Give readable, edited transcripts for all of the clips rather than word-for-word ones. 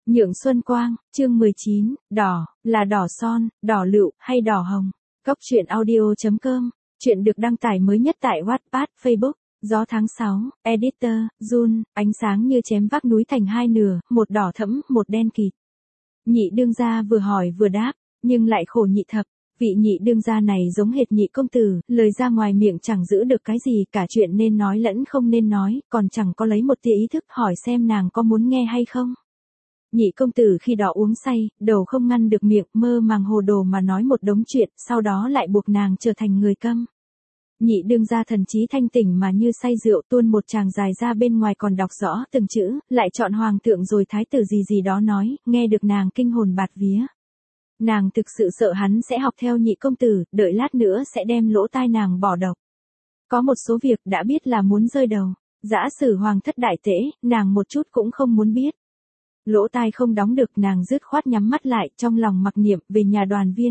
Nhượng Xuân Quang, chương 19, đỏ, là đỏ son, đỏ lựu, hay đỏ hồng. Cóc truyện audio.com, chuyện được đăng tải mới nhất tại Wattpad, Facebook. Gió tháng 6, Editor, Jun, ánh sáng như chém vác núi thành hai nửa, một đỏ thẫm, một đen kịt. Nhị đương gia vừa hỏi vừa đáp, nhưng lại khổ nhị thập. Vị nhị đương gia này giống hệt nhị công tử, lời ra ngoài miệng chẳng giữ được cái gì, cả chuyện nên nói lẫn không nên nói, còn chẳng có lấy một tia ý thức hỏi xem nàng có muốn nghe hay không. Nhị công tử khi đó uống say, đầu không ngăn được miệng, mơ màng hồ đồ mà nói một đống chuyện, sau đó lại buộc nàng trở thành người câm. Nhị đương gia thần trí thanh tỉnh mà như say rượu, tuôn một tràng dài ra bên ngoài còn đọc rõ từng chữ, lại chọn hoàng thượng rồi thái tử gì gì đó nói, nghe được nàng kinh hồn bạt vía. Nàng thực sự sợ hắn sẽ học theo nhị công tử, đợi lát nữa sẽ đem lỗ tai nàng bỏ độc. Có một số việc đã biết là muốn rơi đầu. Giả sử hoàng thất đại tễ, nàng một chút cũng không muốn biết. Lỗ tai không đóng được, nàng dứt khoát nhắm mắt lại, trong lòng mặc niệm về nhà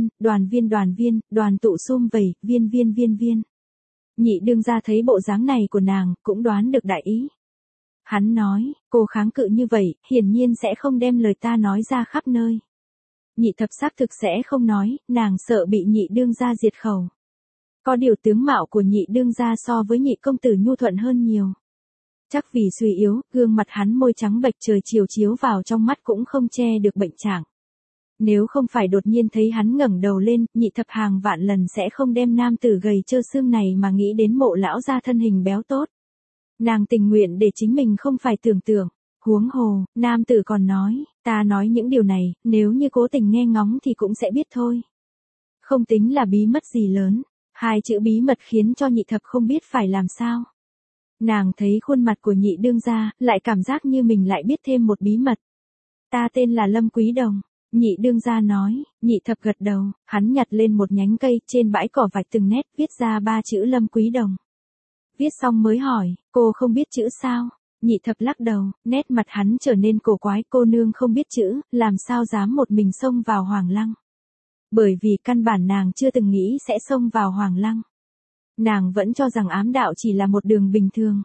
đoàn tụ sum vầy, viên. Nhị đương gia thấy bộ dáng này của nàng, cũng đoán được đại ý. Hắn nói, cô kháng cự như vậy, hiển nhiên sẽ không đem lời ta nói ra khắp nơi. Nhị thập xác thực sẽ không nói, nàng sợ bị nhị đương gia diệt khẩu. Có điều tướng mạo của nhị đương gia so với nhị công tử nhu thuận hơn nhiều. Chắc vì suy yếu, gương mặt hắn môi trắng bệch trời chiều chiếu vào trong mắt cũng không che được bệnh trạng. Nếu không phải đột nhiên thấy hắn ngẩng đầu lên, nhị thập hàng vạn lần sẽ không đem nam tử gầy trơ xương này mà nghĩ đến mộ lão gia thân hình béo tốt. Nàng tình nguyện để chính mình không phải tưởng tượng. Huống hồ, nam tử còn nói, ta nói những điều này, nếu như cố tình nghe ngóng thì cũng sẽ biết thôi. Không tính là bí mật gì lớn, hai chữ bí mật khiến cho nhị thập không biết phải làm sao. Nàng thấy khuôn mặt của nhị đương gia, lại cảm giác như mình lại biết thêm một bí mật. Ta tên là Lâm Quý Đồng, nhị đương gia nói, nhị thập gật đầu, hắn nhặt lên một nhánh cây, trên bãi cỏ vạch từng nét, viết ra 3 chữ Lâm Quý Đồng. Viết xong mới hỏi, cô không biết chữ sao? Nhị thập lắc đầu, nét mặt hắn trở nên cổ quái, cô nương không biết chữ, làm sao dám một mình xông vào Hoàng Lăng. Bởi vì căn bản nàng chưa từng nghĩ sẽ xông vào Hoàng Lăng. Nàng vẫn cho rằng ám đạo chỉ là một đường bình thường.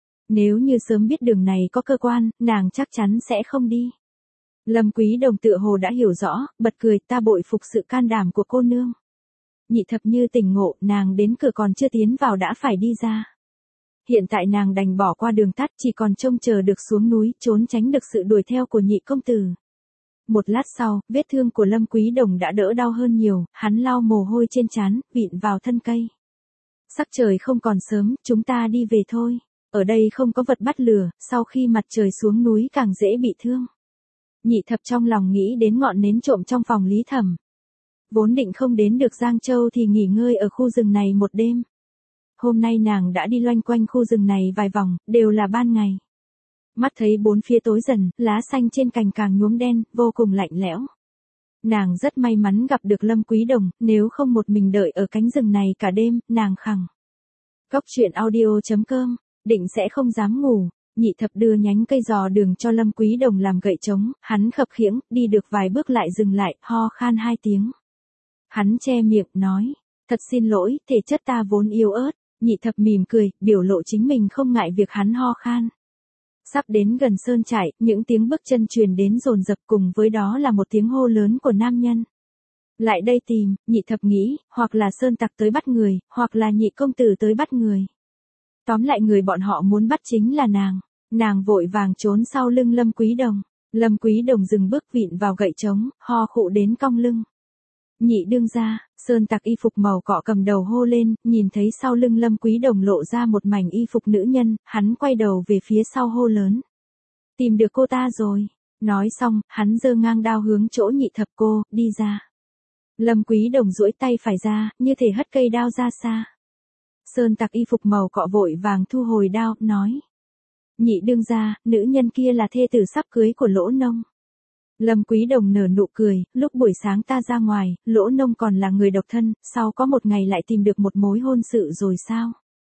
Nếu như sớm biết đường này có cơ quan, nàng chắc chắn sẽ không đi. Lâm Quý Đồng tựa hồ đã hiểu rõ, bật cười, ta bội phục sự can đảm của cô nương. Nhị thập như tỉnh ngộ, nàng đến cửa còn chưa tiến vào đã phải đi ra. Hiện tại nàng đành bỏ qua đường tắt, chỉ còn trông chờ được xuống núi, trốn tránh được sự đuổi theo của nhị công tử. Một lát sau, vết thương của Lâm Quý Đồng đã đỡ đau hơn nhiều, hắn lau mồ hôi trên trán, vịn vào thân cây. Sắc trời không còn sớm, chúng ta đi về thôi. Ở đây không có vật bắt lửa, sau khi mặt trời xuống núi càng dễ bị thương. Nhị thập trong lòng nghĩ đến ngọn nến trộm trong phòng Lý Thẩm. Vốn định không đến được Giang Châu thì nghỉ ngơi ở khu rừng này một đêm. Hôm nay nàng đã đi loanh quanh khu rừng này vài vòng, đều là ban ngày. Mắt thấy bốn phía tối dần, lá xanh trên cành càng nhuốm đen, vô cùng lạnh lẽo. Nàng rất may mắn gặp được Lâm Quý Đồng, nếu không một mình đợi ở cánh rừng này cả đêm, nàng khẳng. Cóc truyện audio.com, định sẽ không dám ngủ. Nhị thập đưa nhánh cây dò đường cho Lâm Quý Đồng làm gậy trống, hắn khập khiễng, đi được vài bước lại dừng lại, ho khan 2 tiếng. Hắn che miệng, nói, thật xin lỗi, thể chất ta vốn yếu ớt. Nhị thập mỉm cười, biểu lộ chính mình không ngại việc hắn ho khan. Sắp đến gần sơn trại, những tiếng bước chân truyền đến dồn dập, cùng với đó là một tiếng hô lớn của nam nhân. Lại đây tìm, nhị thập nghĩ, hoặc là sơn tặc tới bắt người, hoặc là nhị công tử tới bắt người. Tóm lại người bọn họ muốn bắt chính là nàng. Nàng vội vàng trốn sau lưng Lâm Quý Đồng. Lâm Quý Đồng dừng bước vịn vào gậy trống, ho khụ đến cong lưng. Nhị đương gia, sơn tặc y phục màu cọ cầm đầu hô lên, nhìn thấy sau lưng Lâm Quý Đồng lộ ra một mảnh y phục nữ nhân, hắn quay đầu về phía sau hô lớn. Tìm được cô ta rồi. Nói xong, hắn giơ ngang đao hướng chỗ nhị thập, cô, đi ra. Lâm Quý Đồng duỗi tay phải ra, như thể hất cây đao ra xa. Sơn tặc y phục màu cọ vội vàng thu hồi đao, nói. Nhị đương gia, nữ nhân kia là thê tử sắp cưới của Lỗ Nông. Lâm Quý Đồng nở nụ cười, lúc buổi sáng ta ra ngoài, Lỗ Nông còn là người độc thân, sau có một ngày lại tìm được một mối hôn sự rồi sao?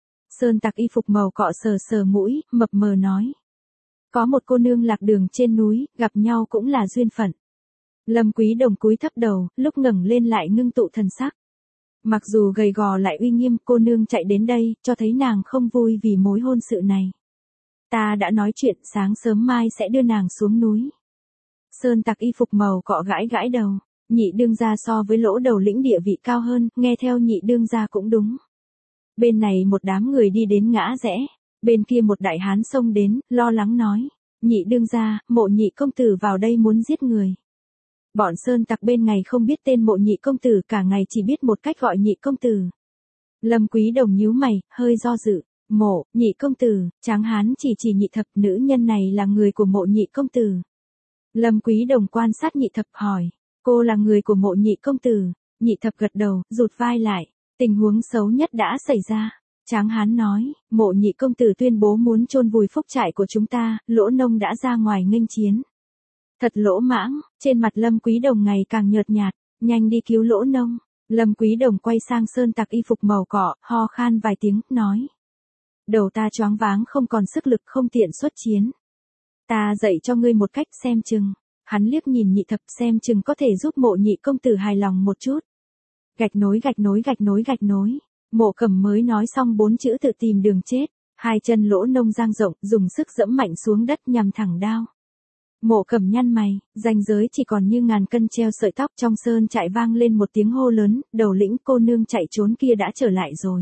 Sơn tặc y phục màu cọ sờ sờ mũi, mập mờ nói. Có một cô nương lạc đường trên núi, gặp nhau cũng là duyên phận. Lâm Quý Đồng cúi thấp đầu, lúc ngẩng lên lại ngưng tụ thần sắc. Mặc dù gầy gò lại uy nghiêm, cô nương chạy đến đây, cho thấy nàng không vui vì mối hôn sự này. Ta đã nói chuyện, sáng sớm mai sẽ đưa nàng xuống núi. Sơn Tặc y phục màu cọ gãi gãi đầu. Nhị đương gia so với Lỗ đầu lĩnh địa vị cao hơn, nghe theo nhị đương gia cũng đúng. Bên này một đám người đi đến ngã rẽ, bên kia một đại hán xông đến, lo lắng nói. Nhị đương gia, Mộ nhị công tử vào đây muốn giết người. Bọn Sơn Tặc bên ngày không biết tên Mộ nhị công tử, cả ngày chỉ biết một cách gọi nhị công tử. Lâm Quý Đồng nhíu mày, hơi do dự. Mộ nhị công tử, tráng hán chỉ Nhị Thập, nữ nhân này là người của Mộ nhị công tử. Lâm Quý Đồng quan sát Nhị Thập hỏi, cô là người của Mộ nhị công tử. Nhị Thập gật đầu, rụt vai lại, tình huống xấu nhất đã xảy ra. Tráng hán nói, Mộ nhị công tử tuyên bố muốn chôn vùi phúc trại của chúng ta, Lỗ Nông đã ra ngoài nghênh chiến. Thật lỗ mãng, trên mặt Lâm Quý Đồng ngày càng nhợt nhạt, nhanh đi cứu Lỗ Nông. Lâm Quý Đồng quay sang Sơn Tặc y phục màu cọ, ho khan vài tiếng, nói. Đầu ta choáng váng không còn sức lực, không tiện xuất chiến. Ta dạy cho ngươi một cách xem chừng. Hắn liếc nhìn Nhị Thập xem chừng có thể giúp Mộ nhị công tử hài lòng một chút. Gạch nối gạch nối gạch nối gạch nối. Mộ Cầm mới nói xong 4 chữ tự tìm đường chết. Hai chân Lỗ Nông dang rộng, dùng sức dẫm mạnh xuống đất nhằm thẳng đao. Mộ Cầm nhăn mày, ranh giới chỉ còn như ngàn cân treo sợi tóc. Trong sơn trại vang lên một tiếng hô lớn, đầu lĩnh cô nương chạy trốn kia đã trở lại rồi.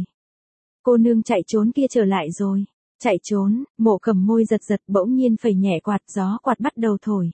Cô nương chạy trốn kia trở lại rồi. Chạy trốn, Mộ Cầm môi giật giật, bỗng nhiên phẩy nhẹ quạt, gió quạt bắt đầu thổi.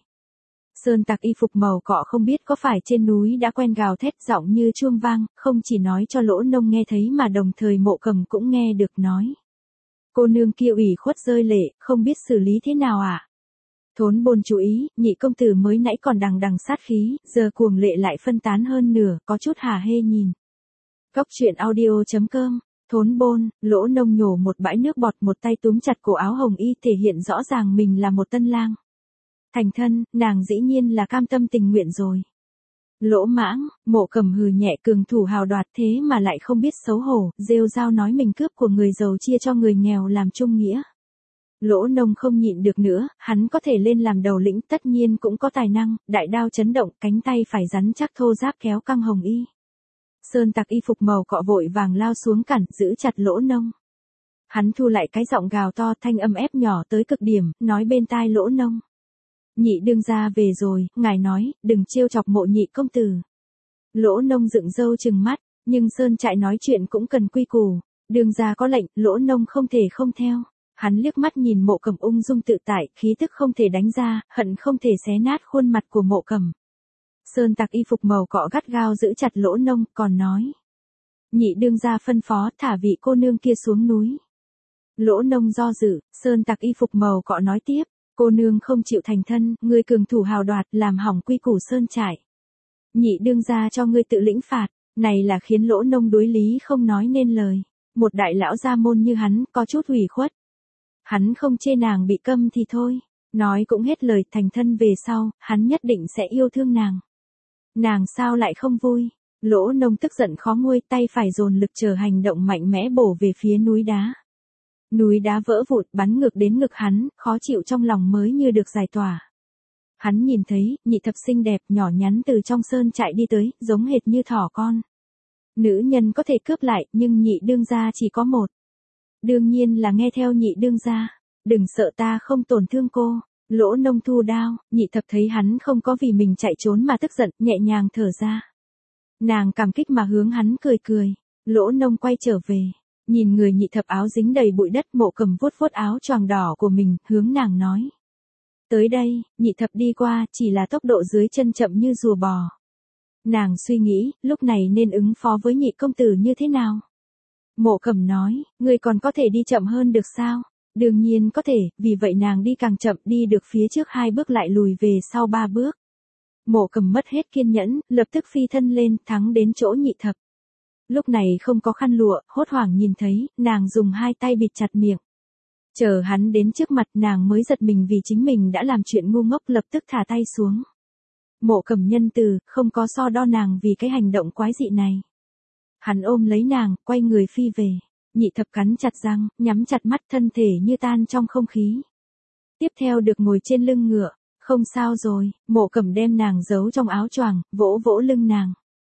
Sơn Tặc y phục màu cọ không biết có phải trên núi đã quen gào thét, giọng như chuông vang, không chỉ nói cho Lỗ Nông nghe thấy mà đồng thời Mộ Cầm cũng nghe được, nói. Cô nương kia ủy khuất rơi lệ, không biết xử lý thế nào ạ? Thốn Bồn chú ý, nhị công tử mới nãy còn đằng đằng sát khí, giờ cuồng lệ lại phân tán hơn nửa, có chút hả hê nhìn. Góc truyện audio.com. Thốn Bồn, Lỗ Nông nhổ một bãi nước bọt, một tay túm chặt cổ áo hồng y, thể hiện rõ ràng mình là một tân lang. Thành thân, nàng dĩ nhiên là cam tâm tình nguyện rồi. Lỗ mãng, Mộ Cầm hừ nhẹ, cường thủ hào đoạt thế mà lại không biết xấu hổ, rêu rao nói mình cướp của người giàu chia cho người nghèo làm chung nghĩa. Lỗ Nông không nhịn được nữa, hắn có thể lên làm đầu lĩnh, tất nhiên cũng có tài năng, đại đao chấn động, cánh tay phải rắn chắc thô ráp kéo căng hồng y. Sơn Tặc y phục màu cọ vội vàng lao xuống cản, giữ chặt Lỗ Nông. Hắn thu lại cái giọng gào to, thanh âm ép nhỏ tới cực điểm, nói bên tai Lỗ Nông. Nhị đương gia về rồi, ngài nói, đừng trêu chọc Mộ nhị công tử. Lỗ Nông dựng râu trừng mắt, nhưng sơn trại nói chuyện cũng cần quy củ. Đương gia có lệnh, Lỗ Nông không thể không theo. Hắn liếc mắt nhìn Mộ Cầm ung dung tự tại, khí tức không thể đánh ra, hận không thể xé nát khuôn mặt của Mộ Cầm. Sơn Tặc y phục màu cọ gắt gao giữ chặt Lỗ Nông, còn nói. Nhị đương gia phân phó, thả vị cô nương kia xuống núi. Lỗ Nông do dự, Sơn Tặc y phục màu cọ nói tiếp. Cô nương không chịu thành thân, ngươi cường thủ hào đoạt, làm hỏng quy củ sơn trại. Nhị đương gia cho ngươi tự lĩnh phạt, này là khiến Lỗ Nông đối lý không nói nên lời. Một đại lão gia môn như hắn, có chút ủy khuất. Hắn không chê nàng bị câm thì thôi, nói cũng hết lời, thành thân về sau, hắn nhất định sẽ yêu thương nàng. Nàng sao lại không vui? Lỗ Nông tức giận khó nguôi, tay phải dồn lực chờ hành động mạnh mẽ bổ về phía núi đá. Núi đá vỡ vụn, bắn ngược đến ngực hắn, khó chịu trong lòng mới như được giải tỏa. Hắn nhìn thấy, Nhị Thập xinh đẹp, nhỏ nhắn từ trong sơn trại đi tới, giống hệt như thỏ con. Nữ nhân có thể cướp lại, nhưng nhị đương gia chỉ có một. Đương nhiên là nghe theo nhị đương gia. Đừng sợ, ta không tổn thương cô. Lỗ Nông thu đao, Nhị Thập thấy hắn không có vì mình chạy trốn mà tức giận, nhẹ nhàng thở ra. Nàng cảm kích mà hướng hắn cười cười. Lỗ Nông quay trở về. Nhìn người Nhị Thập áo dính đầy bụi đất, Mộ Cầm vuốt vuốt áo choàng đỏ của mình, hướng nàng nói. Tới đây, Nhị Thập đi qua, chỉ là tốc độ dưới chân chậm như rùa bò. Nàng suy nghĩ, lúc này nên ứng phó với nhị công tử như thế nào? Mộ Cầm nói, ngươi còn có thể đi chậm hơn được sao? Đương nhiên có thể, vì vậy nàng đi càng chậm, đi được phía trước 2 bước lại lùi về sau 3 bước. Mộ Cầm mất hết kiên nhẫn, lập tức phi thân lên, thắng đến chỗ Nhị Thập. Lúc này không có khăn lụa, hốt hoảng nhìn thấy, nàng dùng 2 tay bịt chặt miệng. Chờ hắn đến trước mặt, nàng mới giật mình vì chính mình đã làm chuyện ngu ngốc, lập tức thả tay xuống. Mộ Cầm nhân từ, không có so đo nàng vì cái hành động quái dị này. Hắn ôm lấy nàng, quay người phi về. Nhị Thập cắn chặt răng, nhắm chặt mắt, thân thể như tan trong không khí. Tiếp theo được ngồi trên lưng ngựa. Không sao rồi, Mộ Cầm đem nàng giấu trong áo choàng, vỗ vỗ lưng nàng.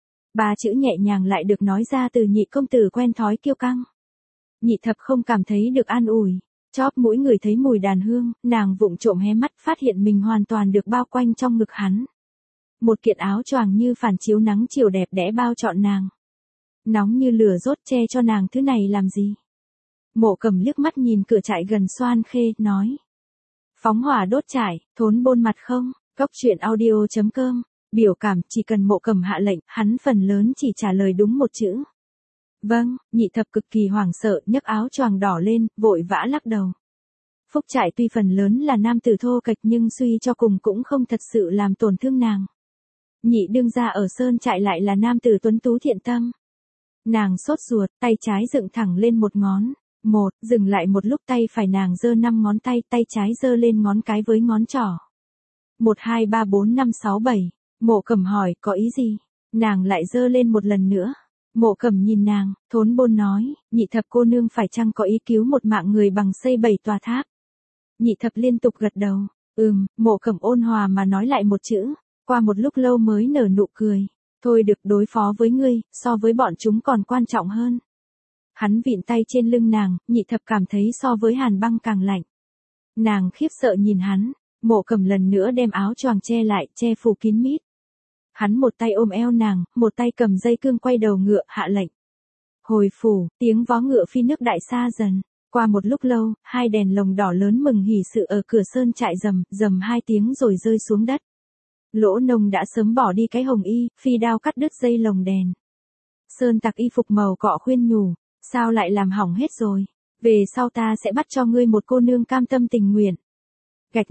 3 chữ nhẹ nhàng lại được nói ra từ nhị công tử quen thói kiêu căng. Nhị Thập không cảm thấy được an ủi. Chóp mũi người thấy mùi đàn hương, nàng vụng trộm hé mắt phát hiện mình hoàn toàn được bao quanh trong ngực hắn. Một kiện áo choàng như phản chiếu nắng chiều đẹp đẽ bao trọn nàng. Nóng như lửa đốt che cho nàng thứ này làm gì. Mộ Cầm liếc mắt nhìn cửa trại gần Xoan Khê, nói. Phóng hỏa đốt trại, thốn bôn mặt không, Cốc truyện audio.com, biểu cảm chỉ cần Mộ Cầm hạ lệnh, hắn phần lớn chỉ trả lời đúng một chữ. Vâng, Nhị Thập cực kỳ hoảng sợ, nhấc áo choàng đỏ lên, vội vã lắc đầu. Phúc trại tuy phần lớn là nam tử thô kệch nhưng suy cho cùng cũng không thật sự làm tổn thương nàng. Nhị đương gia ở sơn trại lại là nam tử tuấn tú thiện tâm. Nàng sốt ruột, tay trái dựng thẳng lên một ngón. Dừng lại một lúc tay phải nàng giơ 5 ngón tay, tay trái giơ lên ngón cái với ngón trỏ. 1, 2, 3, 4, 5, 6, 7. Mộ Cầm hỏi, có ý gì? Nàng lại giơ lên một lần nữa. Mộ Cầm nhìn nàng, thốn bôn nói, Nhị Thập cô nương phải chăng có ý cứu một mạng người bằng xây 7 tòa tháp? Nhị Thập liên tục gật đầu. Mộ Cầm ôn hòa mà nói lại một chữ. Qua một lúc lâu mới nở nụ cười. Thôi được, đối phó với ngươi, so với bọn chúng còn quan trọng hơn. Hắn vịn tay trên lưng nàng, Nhị Thập cảm thấy so với hàn băng càng lạnh. Nàng khiếp sợ nhìn hắn, Mộ Cầm lần nữa đem áo choàng che lại, che phủ kín mít. Hắn một tay ôm eo nàng, một tay cầm dây cương quay đầu ngựa, hạ lệnh. Hồi phủ, tiếng vó ngựa phi nước đại xa dần. Qua một lúc lâu, 2 đèn lồng đỏ lớn mừng hỉ sự ở cửa sơn trại rầm 2 tiếng rồi rơi xuống đất. Lỗ Nông đã sớm bỏ đi cái hồng y, phi đao cắt đứt dây lồng đèn. Sơn Tặc y phục màu cọ khuyên nhủ, sao lại làm hỏng hết rồi, về sau ta sẽ bắt cho ngươi một cô nương cam tâm tình nguyện. Gạch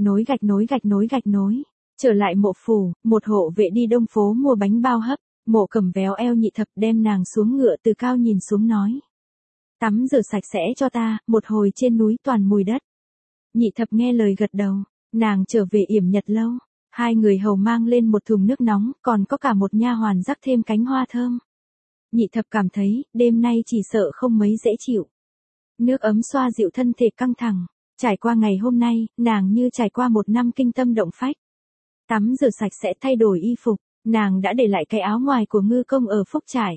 nối. Trở lại mộ phủ, một hộ vệ đi đông phố mua bánh bao hấp, Mộ Cầm véo eo Nhị Thập đem nàng xuống ngựa từ cao nhìn xuống nói. Tắm rửa sạch sẽ cho ta, một hồi trên núi toàn mùi đất. Nhị Thập nghe lời gật đầu, nàng trở về yểm nhật lâu. 2 người hầu mang lên một thùng nước nóng, còn có cả một nha hoàn rắc thêm cánh hoa thơm. Nhị Thập cảm thấy, đêm nay chỉ sợ không mấy dễ chịu. Nước ấm xoa dịu thân thể căng thẳng. Trải qua ngày hôm nay, nàng như trải qua một năm kinh tâm động phách. Tắm rửa sạch sẽ thay đổi y phục, nàng đã để lại cái áo ngoài của Ngư Công ở Phúc trại.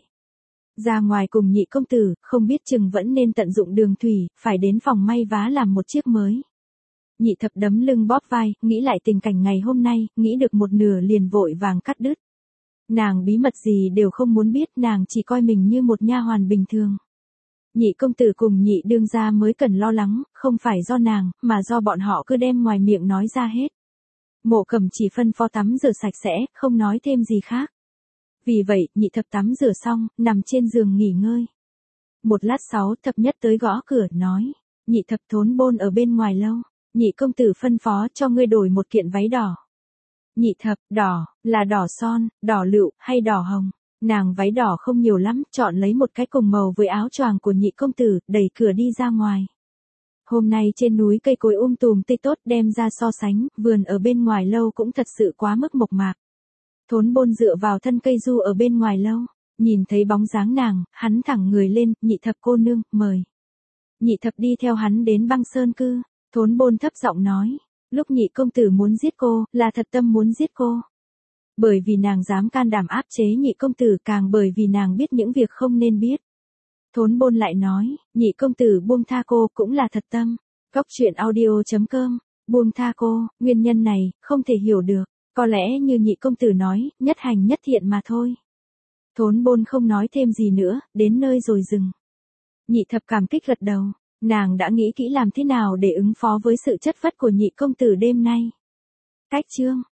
Ra ngoài cùng Nhị công tử, không biết chừng vẫn nên tận dụng đường thủy, phải đến phòng may vá làm một chiếc mới. Nhị Thập đấm lưng bóp vai, nghĩ lại tình cảnh ngày hôm nay, nghĩ được một nửa liền vội vàng cắt đứt. Nàng bí mật gì đều không muốn biết, nàng chỉ coi mình như một nha hoàn bình thường. Nhị công tử cùng Nhị đương gia mới cần lo lắng, không phải do nàng, mà do bọn họ cứ đem ngoài miệng nói ra hết. Mộ Cầm chỉ phân phó tắm rửa sạch sẽ, không nói thêm gì khác. Vì vậy, Nhị Thập tắm rửa xong, nằm trên giường nghỉ ngơi. Một lát sau, Thập Nhất tới gõ cửa, nói, Nhị Thập thốn bôn ở bên ngoài lâu. Nhị công tử phân phó cho ngươi đổi một kiện váy đỏ. Nhị Thập, đỏ, là đỏ son, đỏ lựu, hay đỏ hồng? Nàng váy đỏ không nhiều lắm, chọn lấy một cái cùng màu với áo choàng của Nhị công tử, đẩy cửa đi ra ngoài. Hôm nay trên núi cây cối tùm tươi tốt đem ra so sánh, vườn ở bên ngoài lâu cũng thật sự quá mức mộc mạc. Thốn bôn dựa vào thân cây du ở bên ngoài lâu, nhìn thấy bóng dáng nàng, hắn thẳng người lên, Nhị Thập cô nương, mời. Nhị Thập đi theo hắn đến Băng Sơn Cư. Thốn bôn thấp giọng nói, lúc Nhị công tử muốn giết cô, là thật tâm muốn giết cô. Bởi vì nàng dám can đảm áp chế Nhị công tử, càng bởi vì nàng biết những việc không nên biết. Thốn bôn lại nói, Nhị công tử buông tha cô cũng là thật tâm. Cốc truyện audio.com, buông tha cô, nguyên nhân này, không thể hiểu được. Có lẽ như Nhị công tử nói, nhất hành nhất thiện mà thôi. Thốn bôn không nói thêm gì nữa, đến nơi rồi dừng. Nhị Thập cảm kích gật đầu. Nàng đã nghĩ kỹ làm thế nào để ứng phó với sự chất phất của Nhị công tử đêm nay. Cách chương